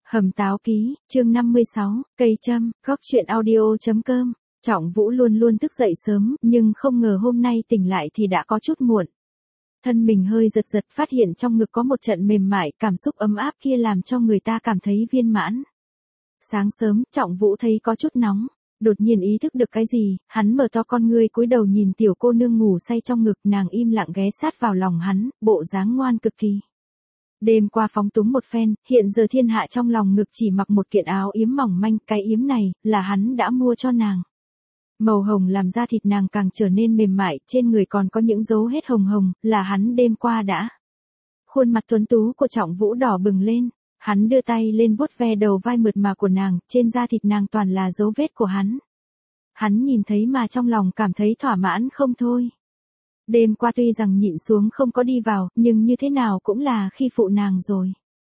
Hầm Táo Ký, chương 56, cây châm, góc truyện audio.com. Trọng Vũ luôn luôn thức dậy sớm, nhưng không ngờ hôm nay tỉnh lại thì đã có chút muộn. Thân mình hơi giật giật, phát hiện trong ngực có một trận mềm mại, cảm xúc ấm áp kia làm cho người ta cảm thấy viên mãn. Sáng sớm, Trọng Vũ thấy có chút nóng. Đột nhiên ý thức được cái gì, hắn mở to con ngươi cúi đầu nhìn tiểu cô nương ngủ say trong ngực, nàng im lặng ghé sát vào lòng hắn, bộ dáng ngoan cực kỳ. Đêm qua phóng túng một phen, hiện giờ thiên hạ trong lòng ngực chỉ mặc một kiện áo yếm mỏng manh, cái yếm này, là hắn đã mua cho nàng. Màu hồng làm da thịt nàng càng trở nên mềm mại, trên người còn có những dấu hết hồng hồng, là hắn đêm qua đã. Khuôn mặt tuấn tú của Trọng Vũ đỏ bừng lên, hắn đưa tay lên vuốt ve đầu vai mượt mà của nàng, trên da thịt nàng toàn là dấu vết của hắn. Hắn nhìn thấy mà trong lòng cảm thấy thỏa mãn không thôi. Đêm qua tuy rằng nhịn xuống không có đi vào, nhưng như thế nào cũng là khi phụ nàng rồi.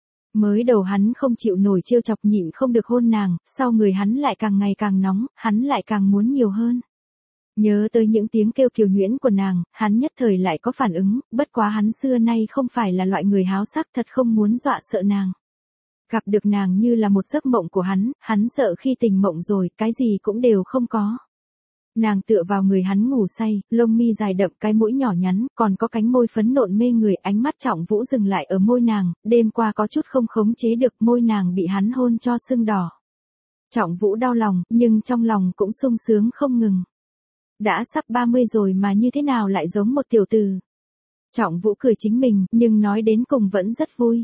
Mới đầu hắn không chịu nổi trêu chọc nhịn không được hôn nàng, sau người hắn lại càng ngày càng nóng, hắn lại càng muốn nhiều hơn. Nhớ tới những tiếng kêu kiều nhuyễn của nàng, hắn nhất thời lại có phản ứng, bất quá hắn xưa nay không phải là loại người háo sắc, thật không muốn dọa sợ nàng. Gặp được nàng như là một giấc mộng của hắn sợ khi tỉnh mộng rồi, cái gì cũng đều không có. Nàng tựa vào người hắn ngủ say, lông mi dài đậm, cái mũi nhỏ nhắn, còn có cánh môi phấn nộn mê người, ánh mắt Trọng Vũ dừng lại ở môi nàng, đêm qua có chút không khống chế được, môi nàng bị hắn hôn cho sưng đỏ. Trọng Vũ đau lòng, nhưng trong lòng cũng sung sướng không ngừng. Đã sắp 30 rồi mà như thế nào lại giống một tiểu tử. Trọng Vũ cười chính mình, nhưng nói đến cùng vẫn rất vui.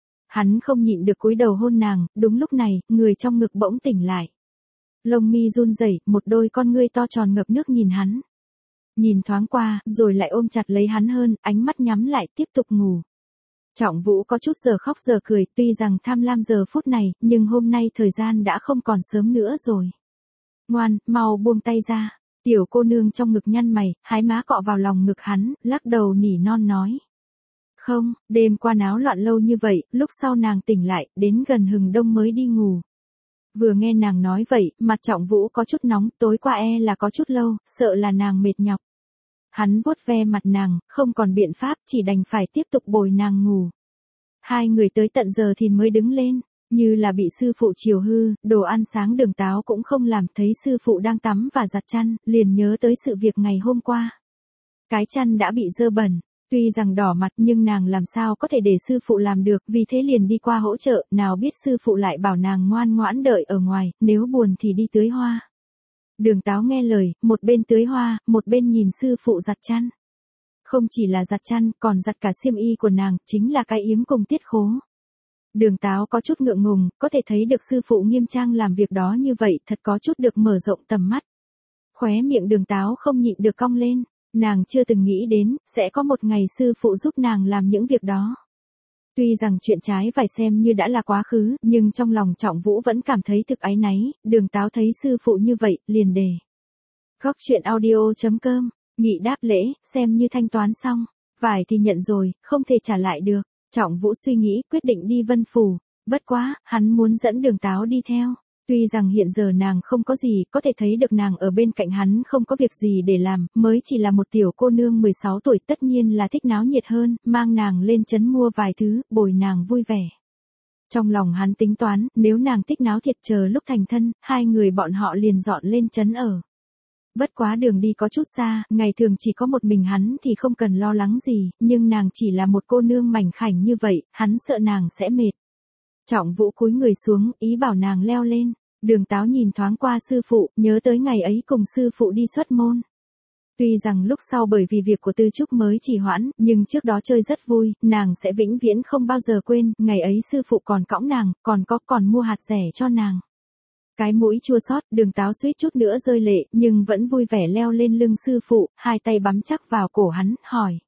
Hắn không nhịn được cúi đầu hôn nàng, đúng lúc này, người trong ngực bỗng tỉnh lại. Lông mi run rẩy, một đôi con ngươi to tròn ngập nước nhìn hắn. Nhìn thoáng qua, rồi lại ôm chặt lấy hắn hơn, ánh mắt nhắm lại tiếp tục ngủ. Trọng Vũ có chút giờ khóc giờ cười, tuy rằng tham lam giờ phút này, nhưng hôm nay thời gian đã không còn sớm nữa rồi. Ngoan, mau buông tay ra. Tiểu cô nương trong ngực nhăn mày, hái má cọ vào lòng ngực hắn, lắc đầu nỉ non nói. Không, đêm qua náo loạn lâu như vậy, lúc sau nàng tỉnh lại, đến gần hừng đông mới đi ngủ. Vừa nghe nàng nói vậy, mặt Trọng Vũ có chút nóng, tối qua là có chút lâu, sợ là nàng mệt nhọc. Hắn vuốt ve mặt nàng, không còn biện pháp, chỉ đành phải tiếp tục bồi nàng ngủ. Hai người tới tận giờ thì mới đứng lên, như là bị sư phụ chiều hư, đồ ăn sáng Đường Táo cũng không làm, thấy sư phụ đang tắm và giặt chăn, liền nhớ tới sự việc ngày hôm qua. Cái chăn đã bị dơ bẩn. Tuy rằng đỏ mặt nhưng nàng làm sao có thể để sư phụ làm được, vì thế liền đi qua hỗ trợ, nào biết sư phụ lại bảo nàng ngoan ngoãn đợi ở ngoài, nếu buồn thì đi tưới hoa. Đường Táo nghe lời, một bên tưới hoa, một bên nhìn sư phụ giặt chăn. Không chỉ là giặt chăn, còn giặt cả xiêm y của nàng, chính là cái yếm cùng tiết khố. Đường Táo có chút ngượng ngùng, có thể thấy được sư phụ nghiêm trang làm việc đó như vậy, thật có chút được mở rộng tầm mắt. Khóe miệng Đường Táo không nhịn được cong lên. Nàng chưa từng nghĩ đến, sẽ có một ngày sư phụ giúp nàng làm những việc đó. Tuy rằng chuyện trái phải xem như đã là quá khứ, nhưng trong lòng Trọng Vũ vẫn cảm thấy thực áy náy, Đường Táo thấy sư phụ như vậy, liền đề. Góc truyện audio.com, nghị đáp lễ, xem như thanh toán xong. Vải thì nhận rồi, không thể trả lại được. Trọng Vũ suy nghĩ, quyết định đi Vân Phủ. Bất quá, hắn muốn dẫn Đường Táo đi theo. Tuy rằng hiện giờ nàng không có gì, có thể thấy được nàng ở bên cạnh hắn không có việc gì để làm, mới chỉ là một tiểu cô nương 16 tuổi, tất nhiên là thích náo nhiệt hơn, mang nàng lên trấn mua vài thứ, bồi nàng vui vẻ. Trong lòng hắn tính toán, nếu nàng thích náo thiệt chờ lúc thành thân, hai người bọn họ liền dọn lên trấn ở. Bất quá đường đi có chút xa, ngày thường chỉ có một mình hắn thì không cần lo lắng gì, nhưng nàng chỉ là một cô nương mảnh khảnh như vậy, hắn sợ nàng sẽ mệt. Trọng Vũ cúi người xuống, ý bảo nàng leo lên. Đường Táo nhìn thoáng qua sư phụ, nhớ tới ngày ấy cùng sư phụ đi xuất môn. Tuy rằng lúc sau bởi vì việc của Tư Trúc mới trì hoãn, nhưng trước đó chơi rất vui, nàng sẽ vĩnh viễn không bao giờ quên, ngày ấy sư phụ còn cõng nàng, còn mua hạt rẻ cho nàng. Cái mũi chua xót, Đường Táo suýt chút nữa rơi lệ, nhưng vẫn vui vẻ leo lên lưng sư phụ, hai tay bắm chắc vào cổ hắn, hỏi.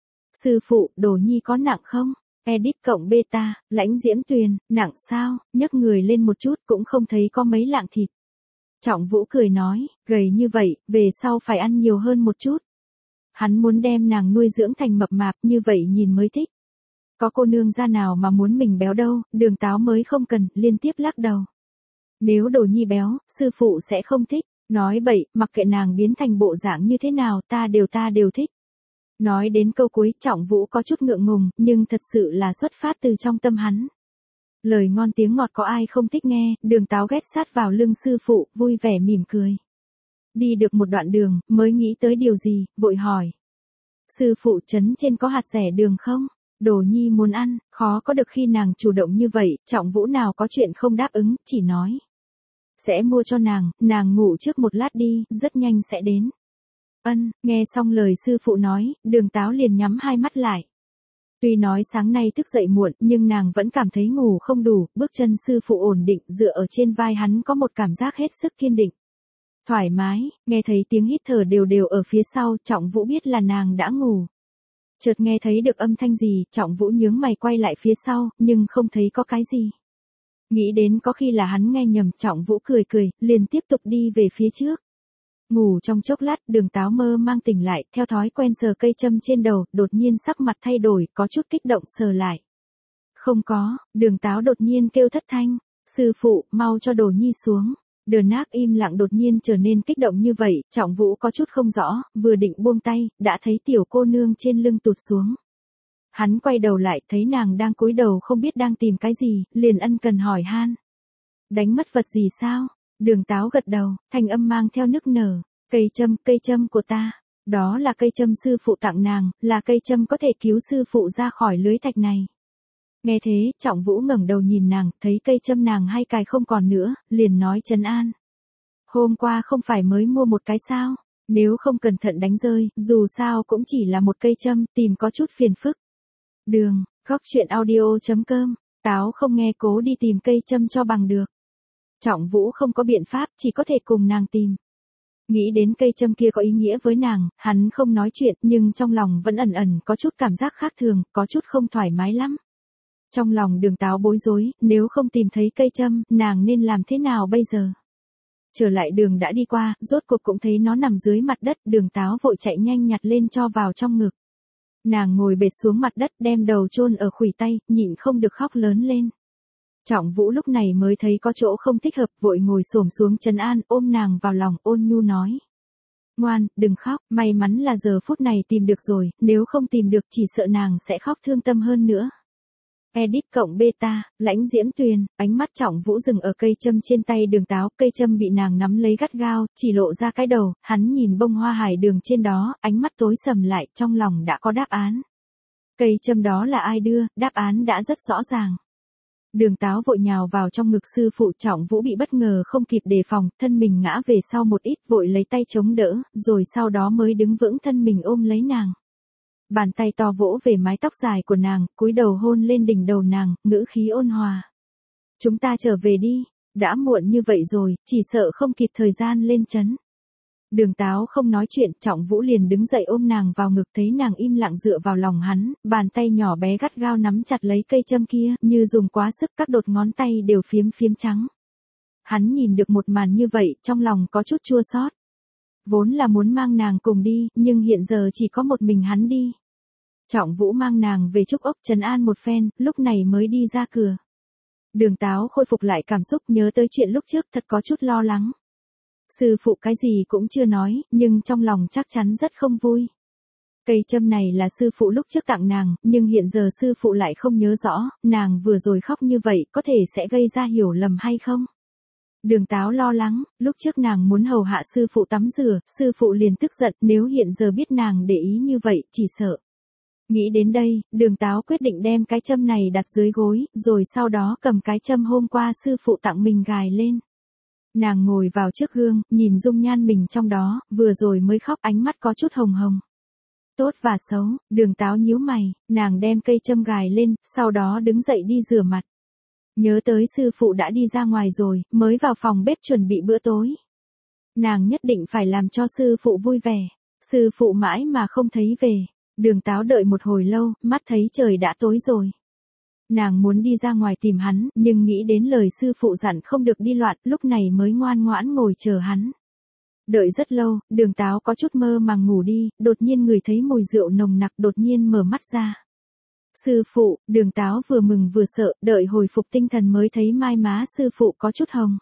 Sư phụ, Đồ Nhi có nặng không? Edit cộng beta, Lãnh Diễm Tuyền, nặng sao, nhấc người lên một chút cũng không thấy có mấy lạng thịt. Trọng Vũ cười nói, gầy như vậy, về sau phải ăn nhiều hơn một chút. Hắn muốn đem nàng nuôi dưỡng thành mập mạp, như vậy nhìn mới thích. Có cô nương ra nào mà muốn mình béo đâu, Đường Táo mới không cần, liên tiếp lắc đầu. Nếu Đồ Nhi béo, sư phụ sẽ không thích, nói bậy, mặc kệ nàng biến thành bộ dạng như thế nào, ta đều thích. Nói đến câu cuối, Trọng Vũ có chút ngượng ngùng, nhưng thật sự là xuất phát từ trong tâm hắn. Lời ngon tiếng ngọt có ai không thích nghe, Đường Táo ghét sát vào lưng sư phụ, vui vẻ mỉm cười. Đi được một đoạn đường, mới nghĩ tới điều gì, vội hỏi. Sư phụ trấn trên có hạt rẻ đường không? Đồ nhi muốn ăn, khó có được khi nàng chủ động như vậy, Trọng Vũ nào có chuyện không đáp ứng, chỉ nói. Sẽ mua cho nàng ngủ trước một lát đi, rất nhanh sẽ đến. Ân, nghe xong lời sư phụ nói, Đường Táo liền nhắm hai mắt lại. Tuy nói sáng nay thức dậy muộn, nhưng nàng vẫn cảm thấy ngủ không đủ, bước chân sư phụ ổn định, dựa ở trên vai hắn có một cảm giác hết sức kiên định. Thoải mái, nghe thấy tiếng hít thở đều đều ở phía sau, Trọng Vũ biết là nàng đã ngủ. Chợt nghe thấy được âm thanh gì, Trọng Vũ nhướng mày quay lại phía sau, nhưng không thấy có cái gì. Nghĩ đến có khi là hắn nghe nhầm, Trọng Vũ cười cười, liền tiếp tục đi về phía trước. Ngủ trong chốc lát, Đường Táo mơ mang tỉnh lại, theo thói quen sờ cây châm trên đầu, đột nhiên sắc mặt thay đổi, có chút kích động sờ lại. Không có, Đường Táo đột nhiên kêu thất thanh, sư phụ, mau cho Đồ nhi xuống. Đường Nác im lặng đột nhiên trở nên kích động như vậy, Trọng Vũ có chút không rõ, vừa định buông tay, đã thấy tiểu cô nương trên lưng tụt xuống. Hắn quay đầu lại, thấy nàng đang cúi đầu không biết đang tìm cái gì, liền ân cần hỏi han. Đánh mất vật gì sao? Đường Táo gật đầu, thanh âm mang theo nức nở. Cây châm của ta. Đó là cây châm sư phụ tặng nàng, là cây châm có thể cứu sư phụ ra khỏi lưới thạch này. Nghe thế, Trọng Vũ ngẩng đầu nhìn nàng, thấy cây châm nàng hay cài không còn nữa, liền nói trấn an. Hôm qua không phải mới mua một cái sao? Nếu không cẩn thận đánh rơi, dù sao cũng chỉ là một cây châm, tìm có chút phiền phức. Đường, góc chuyện audio.com, Táo không nghe cố đi tìm cây châm cho bằng được. Trọng Vũ không có biện pháp, chỉ có thể cùng nàng tìm. Nghĩ đến cây châm kia có ý nghĩa với nàng, hắn không nói chuyện, nhưng trong lòng vẫn ẩn ẩn có chút cảm giác khác thường, có chút không thoải mái lắm. Trong lòng Đường Táo bối rối, nếu không tìm thấy cây châm, nàng nên làm thế nào bây giờ? Trở lại đường đã đi qua, rốt cuộc cũng thấy nó nằm dưới mặt đất, Đường Táo vội chạy nhanh nhặt lên cho vào trong ngực. Nàng ngồi bệt xuống mặt đất đem đầu chôn ở khuỷu tay, nhịn không được khóc lớn lên. Trọng Vũ lúc này mới thấy có chỗ không thích hợp, vội ngồi xổm xuống trấn an, ôm nàng vào lòng, ôn nhu nói. Ngoan, đừng khóc, may mắn là giờ phút này tìm được rồi, nếu không tìm được chỉ sợ nàng sẽ khóc thương tâm hơn nữa. Edit cộng beta, Lãnh Diễm Tuyền, ánh mắt Trọng Vũ dừng ở cây châm trên tay Đường Táo, cây châm bị nàng nắm lấy gắt gao, chỉ lộ ra cái đầu, hắn nhìn bông hoa hải đường trên đó, ánh mắt tối sầm lại, trong lòng đã có đáp án. Cây châm đó là ai đưa, đáp án đã rất rõ ràng. Đường Táo vội nhào vào trong ngực sư phụ, Trọng Vũ bị bất ngờ không kịp đề phòng, thân mình ngã về sau một ít, vội lấy tay chống đỡ, rồi sau đó mới đứng vững thân mình ôm lấy nàng. Bàn tay to vỗ về mái tóc dài của nàng, cúi đầu hôn lên đỉnh đầu nàng, ngữ khí ôn hòa. Chúng ta trở về đi, đã muộn như vậy rồi, chỉ sợ không kịp thời gian lên trấn. Đường Táo không nói chuyện, Trọng Vũ liền đứng dậy ôm nàng vào ngực, thấy nàng im lặng dựa vào lòng hắn, bàn tay nhỏ bé gắt gao nắm chặt lấy cây châm kia, như dùng quá sức các đốt ngón tay đều phiếm phiếm trắng. Hắn nhìn được một màn như vậy, trong lòng có chút chua xót. Vốn là muốn mang nàng cùng đi, nhưng hiện giờ chỉ có một mình hắn đi. Trọng Vũ mang nàng về trúc ốc trấn an một phen, lúc này mới đi ra cửa. Đường Táo khôi phục lại cảm xúc, nhớ tới chuyện lúc trước, thật có chút lo lắng. Sư phụ cái gì cũng chưa nói, nhưng trong lòng chắc chắn rất không vui. Cây châm này là sư phụ lúc trước tặng nàng, nhưng hiện giờ sư phụ lại không nhớ rõ, nàng vừa rồi khóc như vậy có thể sẽ gây ra hiểu lầm hay không? Đường Táo lo lắng, lúc trước nàng muốn hầu hạ sư phụ tắm rửa, sư phụ liền tức giận, nếu hiện giờ biết nàng để ý như vậy, chỉ sợ. Nghĩ đến đây, Đường Táo quyết định đem cái châm này đặt dưới gối, rồi sau đó cầm cái châm hôm qua sư phụ tặng mình gài lên. Nàng ngồi vào trước gương, nhìn dung nhan mình trong đó, vừa rồi mới khóc, ánh mắt có chút hồng hồng. Tốt và xấu, Đường Táo nhíu mày, nàng đem cây châm gài lên, sau đó đứng dậy đi rửa mặt. Nhớ tới sư phụ đã đi ra ngoài rồi, mới vào phòng bếp chuẩn bị bữa tối. Nàng nhất định phải làm cho sư phụ vui vẻ. Sư phụ mãi mà không thấy về. Đường Táo đợi một hồi lâu, mắt thấy trời đã tối rồi. Nàng muốn đi ra ngoài tìm hắn, nhưng nghĩ đến lời sư phụ dặn không được đi loạn, lúc này mới ngoan ngoãn ngồi chờ hắn. Đợi rất lâu, Đường Táo có chút mơ màng ngủ đi, đột nhiên ngửi thấy mùi rượu nồng nặc, đột nhiên mở mắt ra. Sư phụ, Đường Táo vừa mừng vừa sợ, đợi hồi phục tinh thần mới thấy mai má sư phụ có chút hồng.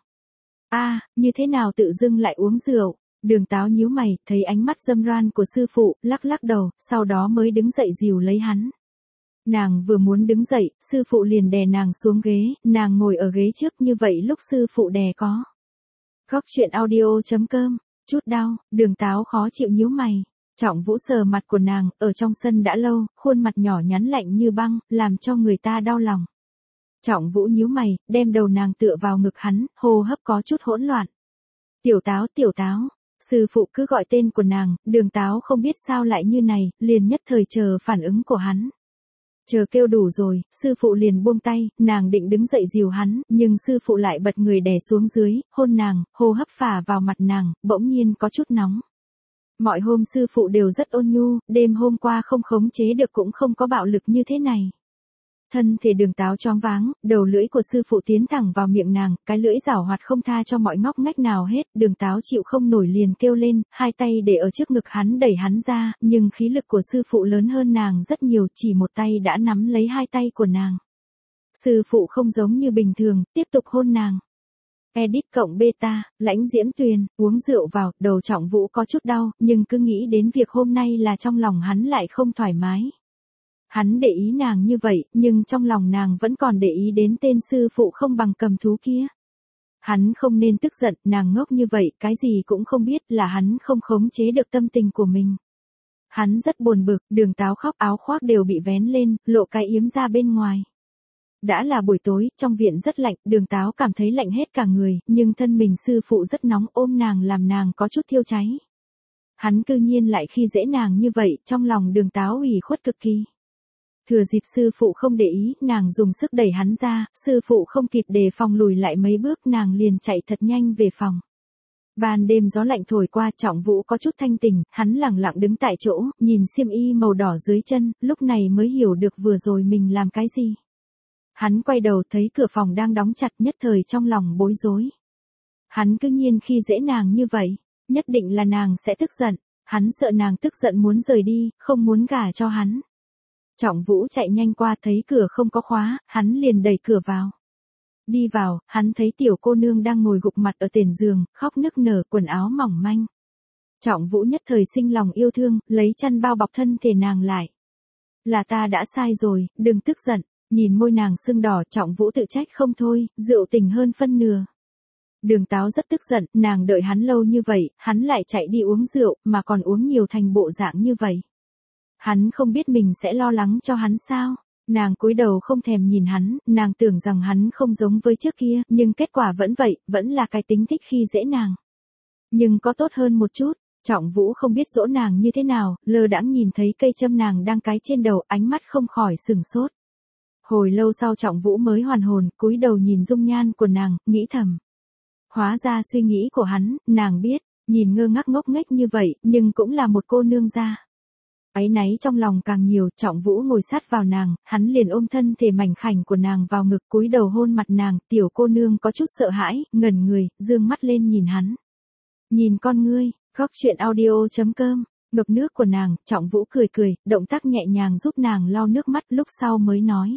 Như thế nào tự dưng lại uống rượu? Đường Táo nhíu mày, thấy ánh mắt dâm ran của sư phụ, lắc lắc đầu, sau đó mới đứng dậy dìu lấy hắn. Nàng vừa muốn đứng dậy, sư phụ liền đè nàng xuống ghế, nàng ngồi ở ghế trước như vậy lúc sư phụ đè có. Góc chuyện audio.com, chút đau, Đường Táo khó chịu nhíu mày. Trọng Vũ sờ mặt của nàng, ở trong sân đã lâu, khuôn mặt nhỏ nhắn lạnh như băng, làm cho người ta đau lòng. Trọng Vũ nhíu mày, đem đầu nàng tựa vào ngực hắn, hô hấp có chút hỗn loạn. Tiểu Táo, Tiểu Táo. Sư phụ cứ gọi tên của nàng, Đường Táo không biết sao lại như này, liền nhất thời chờ phản ứng của hắn. Chờ kêu đủ rồi, sư phụ liền buông tay, nàng định đứng dậy dìu hắn, nhưng sư phụ lại bật người đè xuống dưới, hôn nàng, hô hấp phả vào mặt nàng, bỗng nhiên có chút nóng. Mọi hôm sư phụ đều rất ôn nhu, đêm hôm qua không khống chế được cũng không có bạo lực như thế này. Thân thể Đường Táo choáng váng, đầu lưỡi của sư phụ tiến thẳng vào miệng nàng, cái lưỡi giảo hoạt không tha cho mọi ngóc ngách nào hết, Đường Táo chịu không nổi liền kêu lên, hai tay để ở trước ngực hắn đẩy hắn ra, nhưng khí lực của sư phụ lớn hơn nàng rất nhiều, chỉ một tay đã nắm lấy hai tay của nàng. Sư phụ không giống như bình thường, tiếp tục hôn nàng. Edit cộng beta, Lãnh Diễm Tuyền, uống rượu vào, đầu Trọng Vũ có chút đau, nhưng cứ nghĩ đến việc hôm nay là trong lòng hắn lại không thoải mái. Hắn để ý nàng như vậy, nhưng trong lòng nàng vẫn còn để ý đến tên sư phụ không bằng cầm thú kia. Hắn không nên tức giận, nàng ngốc như vậy, cái gì cũng không biết, là hắn không khống chế được tâm tình của mình. Hắn rất buồn bực, Đường Táo khóc, áo khoác đều bị vén lên, lộ cái yếm ra bên ngoài. Đã là buổi tối, trong viện rất lạnh, Đường Táo cảm thấy lạnh hết cả người, nhưng thân mình sư phụ rất nóng, ôm nàng làm nàng có chút thiêu cháy. Hắn cư nhiên lại khi dễ nàng như vậy, trong lòng Đường Táo ủy khuất cực kỳ. Thừa dịp sư phụ không để ý, nàng dùng sức đẩy hắn ra, sư phụ không kịp đề phòng lùi lại mấy bước, nàng liền chạy thật nhanh về phòng. Ban đêm gió lạnh thổi qua, Trọng Vũ có chút thanh tỉnh, hắn lẳng lặng đứng tại chỗ, nhìn xiêm y màu đỏ dưới chân, lúc này mới hiểu được vừa rồi mình làm cái gì. Hắn quay đầu thấy cửa phòng đang đóng chặt, nhất thời trong lòng bối rối. Hắn cứ nhiên khi dễ nàng như vậy, nhất định là nàng sẽ tức giận, hắn sợ nàng tức giận muốn rời đi, không muốn gả cho hắn. Trọng Vũ chạy nhanh qua thấy cửa không có khóa, hắn liền đẩy cửa vào. Đi vào, hắn thấy tiểu cô nương đang ngồi gục mặt ở tiền giường, khóc nức nở, quần áo mỏng manh. Trọng Vũ nhất thời sinh lòng yêu thương, lấy chăn bao bọc thân thể nàng lại. Là ta đã sai rồi, đừng tức giận. Nhìn môi nàng sưng đỏ, Trọng Vũ tự trách không thôi, rượu tình hơn phân nửa. Đường Táo rất tức giận, nàng đợi hắn lâu như vậy, hắn lại chạy đi uống rượu, mà còn uống nhiều thành bộ dạng như vậy. Hắn không biết mình sẽ lo lắng cho hắn sao? Nàng cúi đầu không thèm nhìn hắn, nàng tưởng rằng hắn không giống với trước kia, nhưng kết quả vẫn vậy, vẫn là cái tính thích khi dễ nàng. Nhưng có tốt hơn một chút, Trọng Vũ không biết dỗ nàng như thế nào, lơ đãng nhìn thấy cây châm nàng đang cái trên đầu, ánh mắt không khỏi sửng sốt. Hồi lâu sau Trọng Vũ mới hoàn hồn, cúi đầu nhìn dung nhan của nàng, nghĩ thầm. Hóa ra suy nghĩ của hắn, nàng biết, nhìn ngơ ngác ngốc nghếch như vậy, nhưng cũng là một cô nương gia. Áy náy trong lòng càng nhiều, Trọng Vũ ngồi sát vào nàng, hắn liền ôm thân thể mảnh khảnh của nàng vào ngực, cúi đầu hôn mặt nàng, tiểu cô nương có chút sợ hãi, ngẩn người, dương mắt lên nhìn hắn. Nhìn con ngươi, góc chuyện audio.com, ngập nước của nàng, Trọng Vũ cười cười, động tác nhẹ nhàng giúp nàng lau nước mắt, lúc sau mới nói.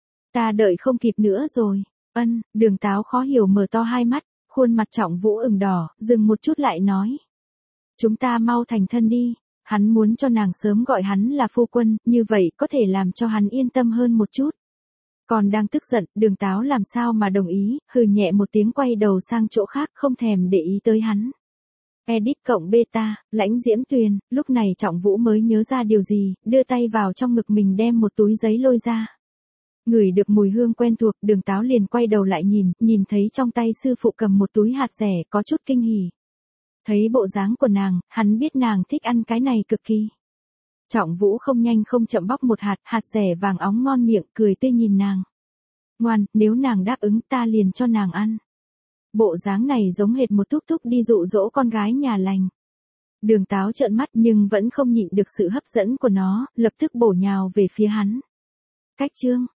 Ta đợi không kịp nữa rồi. Đường Táo khó hiểu mở to hai mắt, khuôn mặt Trọng Vũ ửng đỏ, dừng một chút lại nói. Chúng ta mau thành thân đi. Hắn muốn cho nàng sớm gọi hắn là phu quân, như vậy có thể làm cho hắn yên tâm hơn một chút. Còn đang tức giận, Đường Táo làm sao mà đồng ý, hừ nhẹ một tiếng quay đầu sang chỗ khác, không thèm để ý tới hắn. Edit cộng beta, Lãnh Diễm Tuyền, lúc này Trọng Vũ mới nhớ ra điều gì, đưa tay vào trong ngực mình đem một túi giấy lôi ra. Ngửi được mùi hương quen thuộc, Đường Táo liền quay đầu lại nhìn thấy trong tay sư phụ cầm một túi hạt dẻ, có chút kinh hỉ. Thấy bộ dáng của nàng, hắn biết nàng thích ăn cái này cực kỳ. Trọng Vũ không nhanh không chậm bóc một hạt dẻ vàng óng ngon miệng, cười tươi nhìn nàng. Ngoan, nếu nàng đáp ứng ta liền cho nàng ăn. Bộ dáng này giống hệt một thúc thúc đi dụ dỗ con gái nhà lành. Đường Táo trợn mắt nhưng vẫn không nhịn được sự hấp dẫn của nó, lập tức bổ nhào về phía hắn. Cách chương.